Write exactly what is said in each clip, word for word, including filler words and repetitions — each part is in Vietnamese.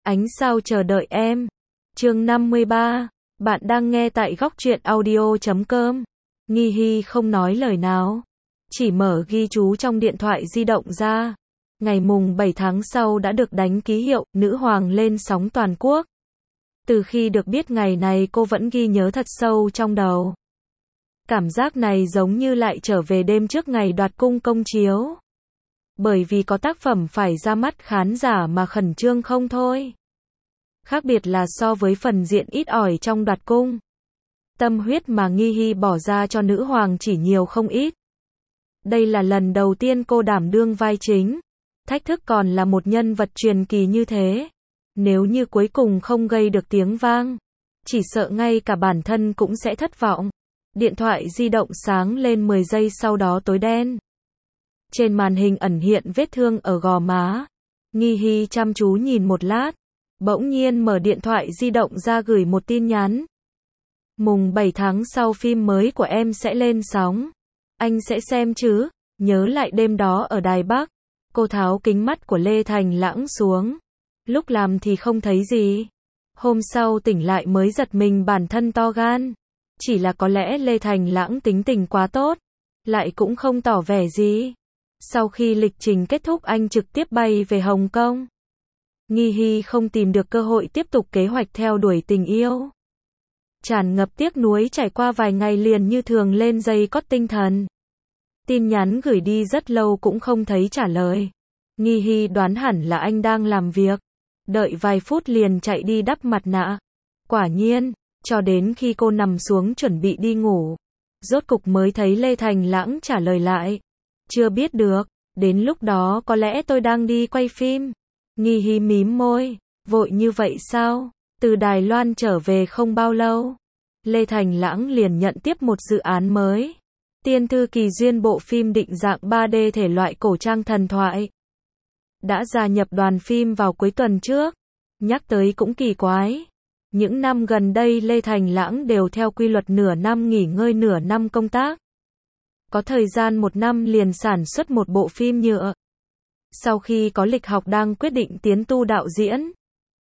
Ánh sao chờ đợi em. Chương năm mươi ba. Bạn đang nghe tại góc truyện audio chấm com. Nghi Hy không nói lời nào, chỉ mở ghi chú trong điện thoại di động ra. Ngày mùng bảy tháng sau đã được đánh ký hiệu nữ hoàng lên sóng toàn quốc. Từ khi được biết ngày này cô vẫn ghi nhớ thật sâu trong đầu. Cảm giác này giống như lại trở về đêm trước ngày đoạt cung công chiếu. Bởi vì có tác phẩm phải ra mắt khán giả mà khẩn trương không thôi. Khác biệt là so với phần diện ít ỏi trong đoạt cung. Tâm huyết mà Nghi Hy bỏ ra cho nữ hoàng chỉ nhiều không ít. Đây là lần đầu tiên cô đảm đương vai chính. Thách thức còn là một nhân vật truyền kỳ như thế. Nếu như cuối cùng không gây được tiếng vang, chỉ sợ ngay cả bản thân cũng sẽ thất vọng. Điện thoại di động sáng lên mười giây sau đó tối đen. Trên màn hình ẩn hiện vết thương ở gò má. Nghi Hy chăm chú nhìn một lát, bỗng nhiên mở điện thoại di động ra gửi một tin nhắn. Mùng bảy tháng sau phim mới của em sẽ lên sóng. Anh sẽ xem chứ? Nhớ lại đêm đó ở Đài Bắc. Cô tháo kính mắt của Lê Thành Lãng xuống. Lúc làm thì không thấy gì. Hôm sau tỉnh lại mới giật mình bản thân to gan. Chỉ là có lẽ Lê Thành Lãng tính tình quá tốt, lại cũng không tỏ vẻ gì. Sau khi lịch trình kết thúc anh trực tiếp bay về Hồng Kông. Nghi Hy không tìm được cơ hội tiếp tục kế hoạch theo đuổi tình yêu. Tràn ngập tiếc nuối trải qua vài ngày liền như thường lên dây cót tinh thần. Tin nhắn gửi đi rất lâu cũng không thấy trả lời. Nghi Hy đoán hẳn là anh đang làm việc. Đợi vài phút liền chạy đi đắp mặt nạ. Quả nhiên, cho đến khi cô nằm xuống chuẩn bị đi ngủ, rốt cục mới thấy Lê Thành Lãng trả lời lại. Chưa biết được, đến lúc đó có lẽ tôi đang đi quay phim. Nghi Hy mím môi, vội như vậy sao? Từ Đài Loan trở về không bao lâu, Lê Thành Lãng liền nhận tiếp một dự án mới. Tiên Thư Kỳ Duyên, bộ phim định dạng ba D thể loại cổ trang thần thoại. Đã gia nhập đoàn phim vào cuối tuần trước. Nhắc tới cũng kỳ quái. Những năm gần đây Lê Thành Lãng đều theo quy luật nửa năm nghỉ ngơi nửa năm công tác. Có thời gian một năm liền sản xuất một bộ phim nhựa. Sau khi có lịch học đang quyết định tiến tu đạo diễn.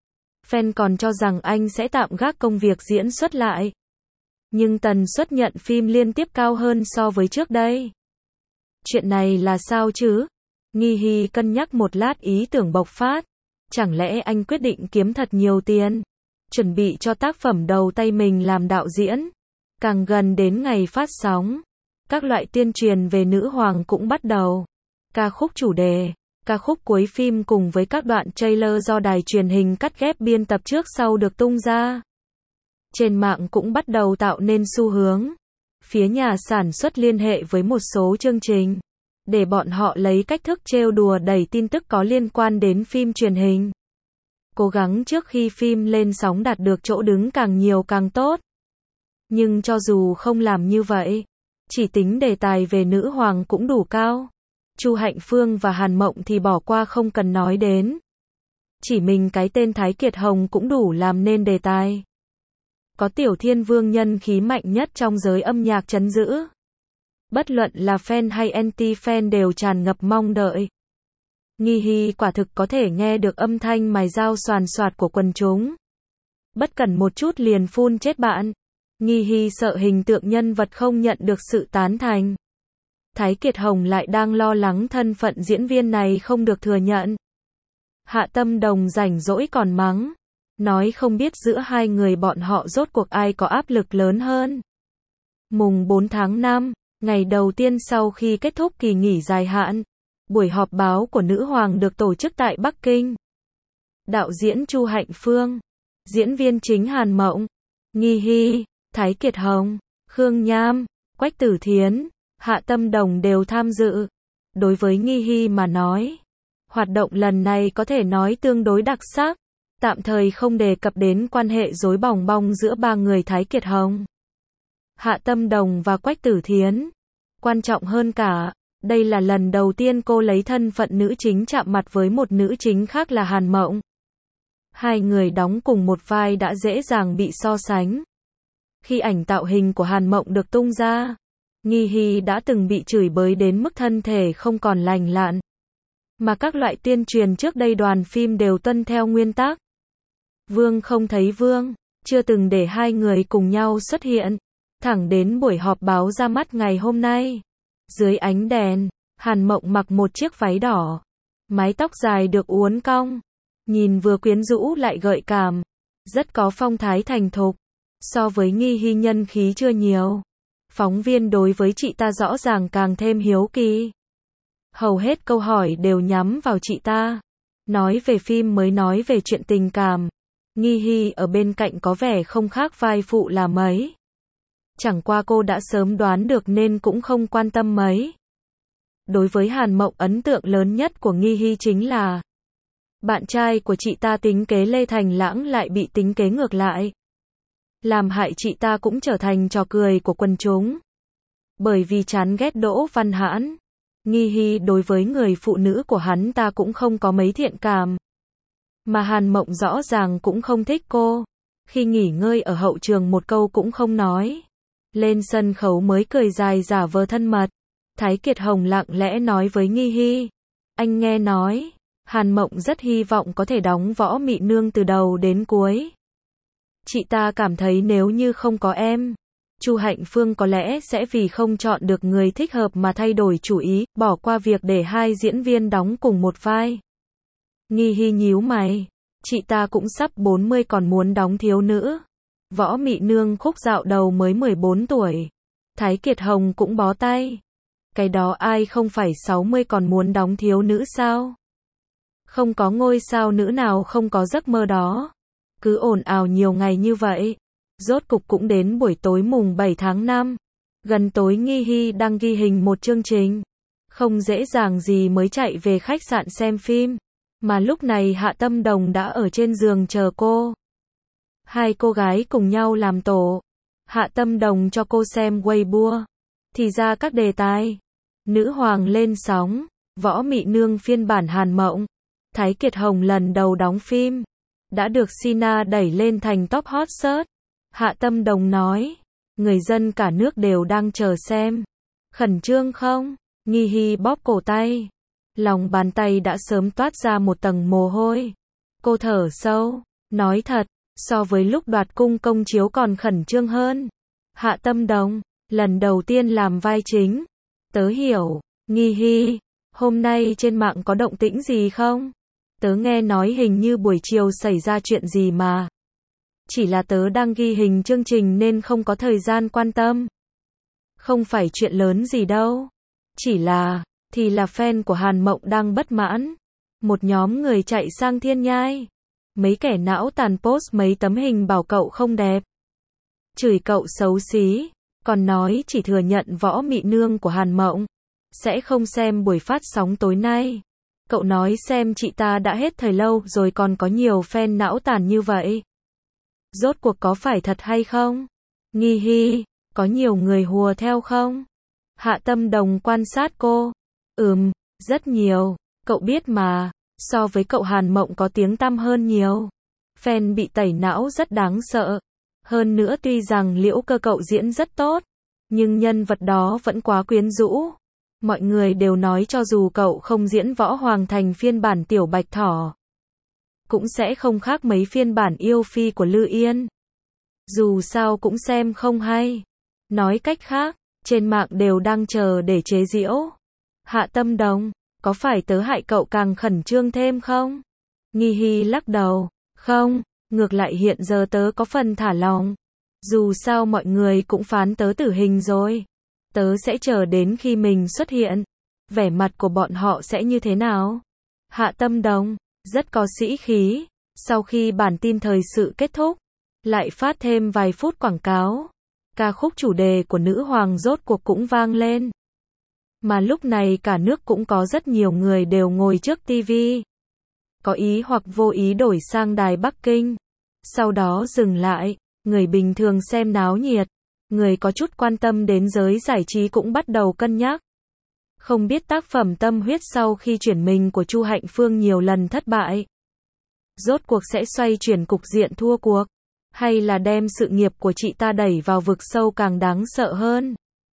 Fan còn cho rằng anh sẽ tạm gác công việc diễn xuất lại. Nhưng tần suất nhận phim liên tiếp cao hơn so với trước đây. Chuyện này là sao chứ? Nghi Hy cân nhắc một lát ý tưởng bộc phát. Chẳng lẽ anh quyết định kiếm thật nhiều tiền, chuẩn bị cho tác phẩm đầu tay mình làm đạo diễn? Càng gần đến ngày phát sóng, các loại tuyên truyền về nữ hoàng cũng bắt đầu. Ca khúc chủ đề, ca khúc cuối phim cùng với các đoạn trailer do đài truyền hình cắt ghép biên tập trước sau được tung ra. Trên mạng cũng bắt đầu tạo nên xu hướng. Phía nhà sản xuất liên hệ với một số chương trình, để bọn họ lấy cách thức trêu đùa đẩy tin tức có liên quan đến phim truyền hình. Cố gắng trước khi phim lên sóng đạt được chỗ đứng càng nhiều càng tốt. Nhưng cho dù không làm như vậy, chỉ tính đề tài về nữ hoàng cũng đủ cao. Chu Hạnh Phương và Hàn Mộng thì bỏ qua không cần nói đến. Chỉ mình cái tên Thái Kiệt Hồng cũng đủ làm nên đề tài. Có Tiểu Thiên Vương nhân khí mạnh nhất trong giới âm nhạc trấn giữ. Bất luận là fan hay anti-fan đều tràn ngập mong đợi. Nghi Hy quả thực có thể nghe được âm thanh mài dao xoàn xoạt của quần chúng. Bất cẩn một chút liền phun chết bạn. Nghi Hy sợ hình tượng nhân vật không nhận được sự tán thành. Thái Kiệt Hồng lại đang lo lắng thân phận diễn viên này không được thừa nhận. Hạ Tâm Đồng rảnh rỗi còn mắng, nói không biết giữa hai người bọn họ rốt cuộc ai có áp lực lớn hơn. Mùng bốn tháng năm, ngày đầu tiên sau khi kết thúc kỳ nghỉ dài hạn, buổi họp báo của nữ hoàng được tổ chức tại Bắc Kinh. Đạo diễn Chu Hạnh Phương, diễn viên chính Hàn Mộng, Nghi Hy, Thái Kiệt Hồng, Khương Nham, Quách Tử Thiến, Hạ Tâm Đồng đều tham dự. Đối với Nghi Hy mà nói, hoạt động lần này có thể nói tương đối đặc sắc. Tạm thời không đề cập đến quan hệ rối bòng bong giữa ba người Thái Kiệt Hồng, Hạ Tâm Đồng và Quách Tử Thiến. Quan trọng hơn cả, đây là lần đầu tiên cô lấy thân phận nữ chính chạm mặt với một nữ chính khác là Hàn Mộng. Hai người đóng cùng một vai đã dễ dàng bị so sánh. Khi ảnh tạo hình của Hàn Mộng được tung ra, Nghi Hy đã từng bị chửi bới đến mức thân thể không còn lành lặn. Mà các loại tuyên truyền trước đây đoàn phim đều tuân theo nguyên tắc. Vương không thấy Vương, chưa từng để hai người cùng nhau xuất hiện. Thẳng đến buổi họp báo ra mắt ngày hôm nay. Dưới ánh đèn, Hàn Mộng mặc một chiếc váy đỏ. Mái tóc dài được uốn cong. Nhìn vừa quyến rũ lại gợi cảm. Rất có phong thái thành thục. So với Nghi Hy nhân khí chưa nhiều. Phóng viên đối với chị ta rõ ràng càng thêm hiếu kỳ. Hầu hết câu hỏi đều nhắm vào chị ta. Nói về phim mới nói về chuyện tình cảm. Nghi Hy ở bên cạnh có vẻ không khác vai phụ là mấy. Chẳng qua cô đã sớm đoán được nên cũng không quan tâm mấy. Đối với Hàn Mộng, ấn tượng lớn nhất của Nghi Hy chính là bạn trai của chị ta tính kế Lê Thành Lãng lại bị tính kế ngược lại. Làm hại chị ta cũng trở thành trò cười của quần chúng. Bởi vì chán ghét Đỗ Văn Hãn, Nghi Hy đối với người phụ nữ của hắn ta cũng không có mấy thiện cảm. Mà Hàn Mộng rõ ràng cũng không thích cô. Khi nghỉ ngơi ở hậu trường một câu cũng không nói. Lên sân khấu mới cười dài giả vờ thân mật. Thái Kiệt Hồng lặng lẽ nói với Nghi Hy. Anh nghe nói, Hàn Mộng rất hy vọng có thể đóng Võ Mị Nương từ đầu đến cuối. Chị ta cảm thấy nếu như không có em, Chu Hạnh Phương có lẽ sẽ vì không chọn được người thích hợp mà thay đổi chủ ý, bỏ qua việc để hai diễn viên đóng cùng một vai. Nghi Hy nhíu mày, chị ta cũng sắp bốn mươi còn muốn đóng thiếu nữ. Võ Mị Nương khúc dạo đầu mới mười bốn tuổi. Thái Kiệt Hồng cũng bó tay. Cái đó ai không phải sáu mươi còn muốn đóng thiếu nữ sao? Không có ngôi sao nữ nào không có giấc mơ đó. Cứ ồn ào nhiều ngày như vậy. Rốt cục cũng đến buổi tối mùng bảy tháng năm. Gần tối Nghi Hy đang ghi hình một chương trình. Không dễ dàng gì mới chạy về khách sạn xem phim. Mà lúc này Hạ Tâm Đồng đã ở trên giường chờ cô. Hai cô gái cùng nhau làm tổ. Hạ Tâm Đồng cho cô xem Weibo. Thì ra các đề tài. Nữ hoàng lên sóng. Võ Mị Nương phiên bản Hàn Mộng. Thái Kiệt Hồng lần đầu đóng phim. Đã được Sina đẩy lên thành top hot search. Hạ Tâm Đồng nói. Người dân cả nước đều đang chờ xem. Khẩn trương không? Nghi Hy bóp cổ tay. Lòng bàn tay đã sớm toát ra một tầng mồ hôi. Cô thở sâu. Nói thật, so với lúc đoạt cung công chiếu còn khẩn trương hơn. Hạ Tâm Đồng, lần đầu tiên làm vai chính. Tớ hiểu. Nghi Hy, hôm nay trên mạng có động tĩnh gì không? Tớ nghe nói hình như buổi chiều xảy ra chuyện gì mà. Chỉ là tớ đang ghi hình chương trình nên không có thời gian quan tâm. Không phải chuyện lớn gì đâu. Chỉ là, thì là fan của Hàn Mộng đang bất mãn. Một nhóm người chạy sang Thiên Nhai. Mấy kẻ não tàn post mấy tấm hình bảo cậu không đẹp. Chửi cậu xấu xí. Còn nói chỉ thừa nhận Võ Mị Nương của Hàn Mộng. Sẽ không xem buổi phát sóng tối nay. Cậu nói xem chị ta đã hết thời lâu rồi còn có nhiều fan não tàn như vậy. Rốt cuộc có phải thật hay không? Nghi Hy, có nhiều người hùa theo không? Hạ Tâm Đồng quan sát cô. Ừm, rất nhiều. Cậu biết mà, so với cậu Hàn Mộng có tiếng tăm hơn nhiều. Fan bị tẩy não rất đáng sợ. Hơn nữa tuy rằng Liễu Cơ cậu diễn rất tốt, nhưng nhân vật đó vẫn quá quyến rũ. Mọi người đều nói cho dù cậu không diễn Võ Hoàng Thành phiên bản Tiểu Bạch Thỏ, cũng sẽ không khác mấy phiên bản Yêu Phi của Lư Yên. Dù sao cũng xem không hay. Nói cách khác, trên mạng đều đang chờ để chế giễu. Hạ Tâm Đồng, có phải tớ hại cậu càng khẩn trương thêm không? Nghi Hy lắc đầu. Không, ngược lại hiện giờ tớ có phần thả lòng. Dù sao mọi người cũng phán tớ tử hình rồi. Tớ sẽ chờ đến khi mình xuất hiện. Vẻ mặt của bọn họ sẽ như thế nào? Hạ Tâm Đồng, rất có sĩ khí. Sau khi bản tin thời sự kết thúc, lại phát thêm vài phút quảng cáo. Ca khúc chủ đề của nữ hoàng rốt cuộc cũng vang lên. Mà lúc này cả nước cũng có rất nhiều người đều ngồi trước tivi. Có ý hoặc vô ý đổi sang đài Bắc Kinh. Sau đó dừng lại, người bình thường xem náo nhiệt. Người có chút quan tâm đến giới giải trí cũng bắt đầu cân nhắc. Không biết tác phẩm tâm huyết sau khi chuyển mình của Chu Hạnh Phương nhiều lần thất bại. Rốt cuộc sẽ xoay chuyển cục diện thua cuộc. Hay là đem sự nghiệp của chị ta đẩy vào vực sâu càng đáng sợ hơn.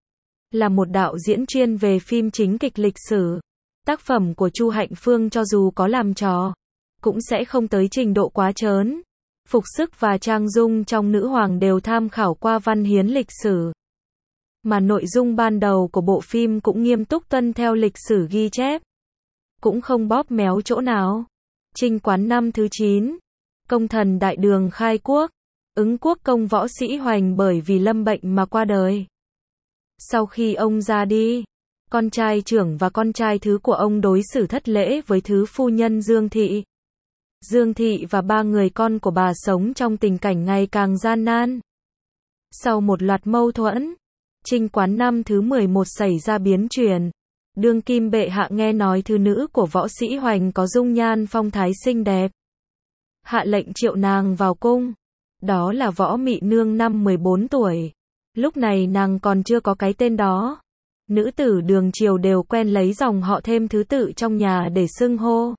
Là một đạo diễn chuyên về phim chính kịch lịch sử. Tác phẩm của Chu Hạnh Phương cho dù có làm trò, cũng sẽ không tới trình độ quá trớn. Phục sức và trang dung trong nữ hoàng đều tham khảo qua văn hiến lịch sử. Mà nội dung ban đầu của bộ phim cũng nghiêm túc tuân theo lịch sử ghi chép. Cũng không bóp méo chỗ nào. Trinh Quán năm thứ chín. Công thần đại đường khai quốc. Ứng quốc công Võ Sĩ Hoành bởi vì lâm bệnh mà qua đời. Sau khi ông ra đi, con trai trưởng và con trai thứ của ông đối xử thất lễ với thứ phu nhân Dương Thị. Dương Thị và ba người con của bà sống trong tình cảnh ngày càng gian nan. Sau một loạt mâu thuẫn, Trinh Quán năm thứ mười một xảy ra biến chuyển. Đương kim bệ hạ nghe nói thư nữ của Võ Sĩ Hoành có dung nhan phong thái xinh đẹp. Hạ lệnh triệu nàng vào cung. Đó là Võ Mị Nương năm mười bốn tuổi. Lúc này nàng còn chưa có cái tên đó. Nữ tử đường triều đều quen lấy dòng họ thêm thứ tự trong nhà để xưng hô.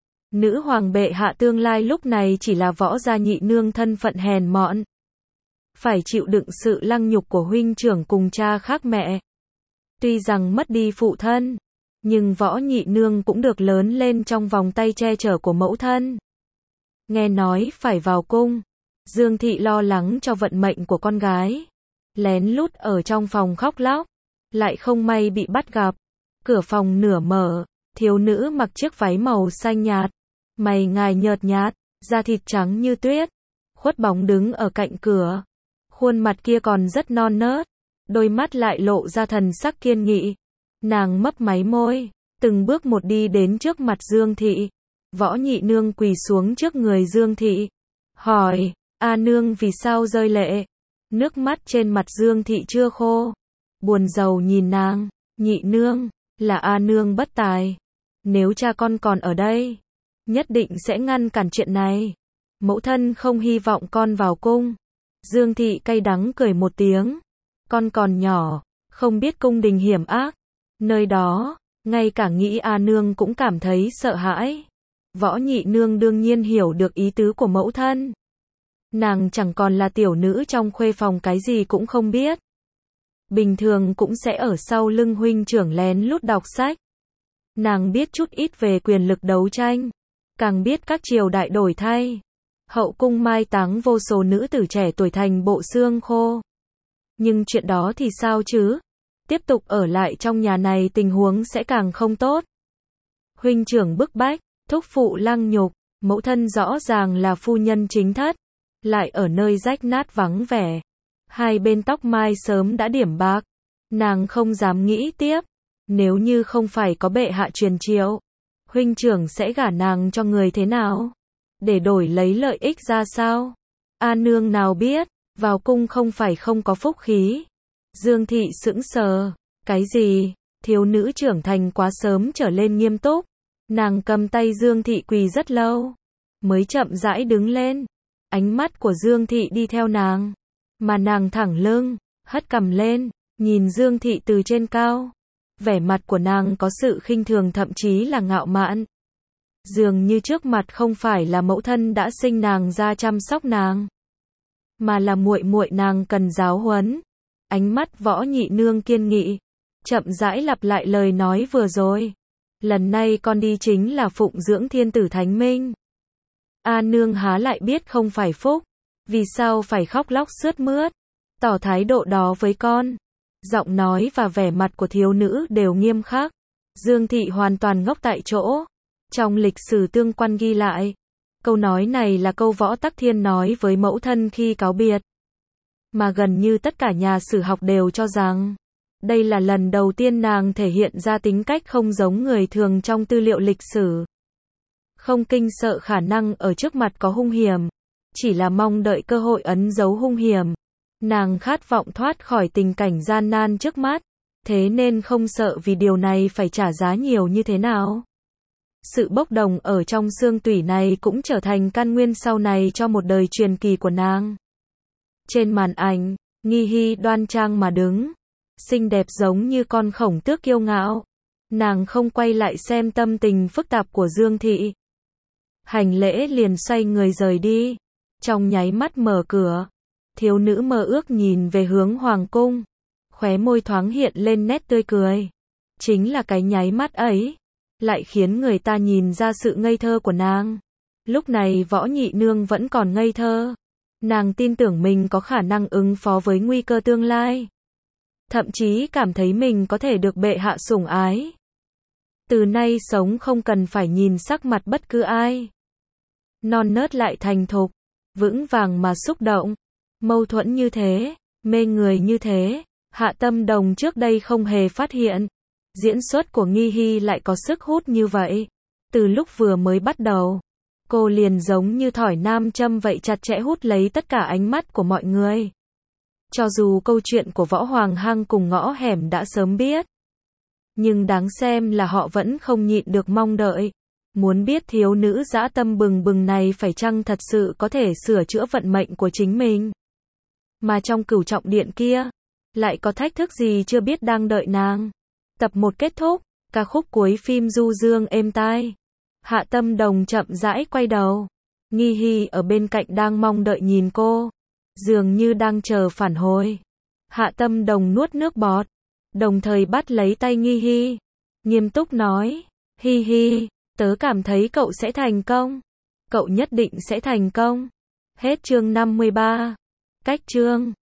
Nữ hoàng bệ hạ tương lai lúc này chỉ là Võ Gia Nhị Nương thân phận hèn mọn. Phải chịu đựng sự lăng nhục của huynh trưởng cùng cha khác mẹ. Tuy rằng mất đi phụ thân, nhưng Võ Nhị Nương cũng được lớn lên trong vòng tay che chở của mẫu thân. Nghe nói phải vào cung, Dương Thị lo lắng cho vận mệnh của con gái. Lén lút ở trong phòng khóc lóc. Lại không may bị bắt gặp. Cửa phòng nửa mở, thiếu nữ mặc chiếc váy màu xanh nhạt. Mày ngài nhợt nhạt, da thịt trắng như tuyết. Khuất bóng đứng ở cạnh cửa. Khuôn mặt kia còn rất non nớt. Đôi mắt lại lộ ra thần sắc kiên nghị. Nàng mấp máy môi, từng bước một đi đến trước mặt Dương Thị. Võ Nhị Nương quỳ xuống trước người Dương Thị. Hỏi, A nương vì sao rơi lệ? Nước mắt trên mặt Dương Thị chưa khô. Buồn rầu nhìn nàng, Nhị Nương, là A nương bất tài. Nếu cha con còn ở đây, nhất định sẽ ngăn cản chuyện này. Mẫu thân không hy vọng con vào cung. Dương Thị cay đắng cười một tiếng. Con còn nhỏ, không biết cung đình hiểm ác. Nơi đó, ngay cả nghĩ A nương cũng cảm thấy sợ hãi. Võ Nhị Nương đương nhiên hiểu được ý tứ của mẫu thân. Nàng chẳng còn là tiểu nữ trong khuê phòng cái gì cũng không biết. Bình thường cũng sẽ ở sau lưng huynh trưởng lén lút đọc sách. Nàng biết chút ít về quyền lực đấu tranh. Càng biết các triều đại đổi thay. Hậu cung mai táng vô số nữ tử trẻ tuổi thành bộ xương khô. Nhưng chuyện đó thì sao chứ? Tiếp tục ở lại trong nhà này tình huống sẽ càng không tốt. Huynh trưởng bức bách, thúc phụ lăng nhục, mẫu thân rõ ràng là phu nhân chính thất. Lại ở nơi rách nát vắng vẻ. Hai bên tóc mai sớm đã điểm bạc. Nàng không dám nghĩ tiếp. Nếu như không phải có bệ hạ truyền triệu, huynh trưởng sẽ gả nàng cho người thế nào? Để đổi lấy lợi ích ra sao? A nương nào biết, vào cung không phải không có phúc khí. Dương Thị sững sờ. Cái gì? Thiếu nữ trưởng thành quá sớm trở lên nghiêm túc. Nàng cầm tay Dương Thị quỳ rất lâu. Mới chậm rãi đứng lên. Ánh mắt của Dương Thị đi theo nàng. Mà nàng thẳng lưng, hất cằm lên, nhìn Dương Thị từ trên cao. Vẻ mặt của nàng có sự khinh thường thậm chí là ngạo mạn. Dường như trước mặt không phải là mẫu thân đã sinh nàng ra chăm sóc nàng, mà là muội muội nàng cần giáo huấn. Ánh mắt Võ Nhị Nương kiên nghị, chậm rãi lặp lại lời nói vừa rồi. Lần này con đi chính là phụng dưỡng thiên tử Thánh Minh. A nương há lại biết không phải phúc. Vì sao phải khóc lóc sướt mướt, tỏ thái độ đó với con. Giọng nói và vẻ mặt của thiếu nữ đều nghiêm khắc. Dương Thị hoàn toàn ngốc tại chỗ. Trong lịch sử tương quan ghi lại, câu nói này là câu Võ Tắc Thiên nói với mẫu thân khi cáo biệt. Mà gần như tất cả nhà sử học đều cho rằng, đây là lần đầu tiên nàng thể hiện ra tính cách không giống người thường trong tư liệu lịch sử. Không kinh sợ khả năng ở trước mặt có hung hiểm, chỉ là mong đợi cơ hội ấn dấu hung hiểm. Nàng khát vọng thoát khỏi tình cảnh gian nan trước mắt, thế nên không sợ vì điều này phải trả giá nhiều như thế nào. Sự bốc đồng ở trong xương tủy này cũng trở thành căn nguyên sau này cho một đời truyền kỳ của nàng. Trên màn ảnh, Nghi Hy đoan trang mà đứng, xinh đẹp giống như con khổng tước kiêu ngạo. Nàng không quay lại xem tâm tình phức tạp của Dương Thị. Hành lễ liền xoay người rời đi. Trong nháy mắt mở cửa, thiếu nữ mơ ước nhìn về hướng hoàng cung, khóe môi thoáng hiện lên nét tươi cười. Chính là cái nháy mắt ấy, lại khiến người ta nhìn ra sự ngây thơ của nàng. Lúc này Võ Nhị Nương vẫn còn ngây thơ. Nàng tin tưởng mình có khả năng ứng phó với nguy cơ tương lai. Thậm chí cảm thấy mình có thể được bệ hạ sủng ái. Từ nay sống không cần phải nhìn sắc mặt bất cứ ai. Non nớt lại thành thục, vững vàng mà xúc động. Mâu thuẫn như thế, mê người như thế, Hạ Tâm Đồng trước đây không hề phát hiện. Diễn xuất của Nghi Hy lại có sức hút như vậy. Từ lúc vừa mới bắt đầu, cô liền giống như thỏi nam châm vậy chặt chẽ hút lấy tất cả ánh mắt của mọi người. Cho dù câu chuyện của Võ Hoàng Hăng cùng Ngõ Hẻm đã sớm biết, nhưng đáng xem là họ vẫn không nhịn được mong đợi. Muốn biết thiếu nữ dã tâm bừng bừng này phải chăng thật sự có thể sửa chữa vận mệnh của chính mình. Mà trong Cửu Trọng Điện kia, lại có thách thức gì chưa biết đang đợi nàng. Tập một kết thúc, ca khúc cuối phim du dương êm tai. Hạ Tâm Đồng chậm rãi quay đầu. Nghi Hy ở bên cạnh đang mong đợi nhìn cô, dường như đang chờ phản hồi. Hạ Tâm Đồng nuốt nước bọt, đồng thời bắt lấy tay Nghi Hy, nghiêm túc nói, Hi Hi, tớ cảm thấy cậu sẽ thành công. Cậu nhất định sẽ thành công. Hết chương năm mươi ba. Cách chương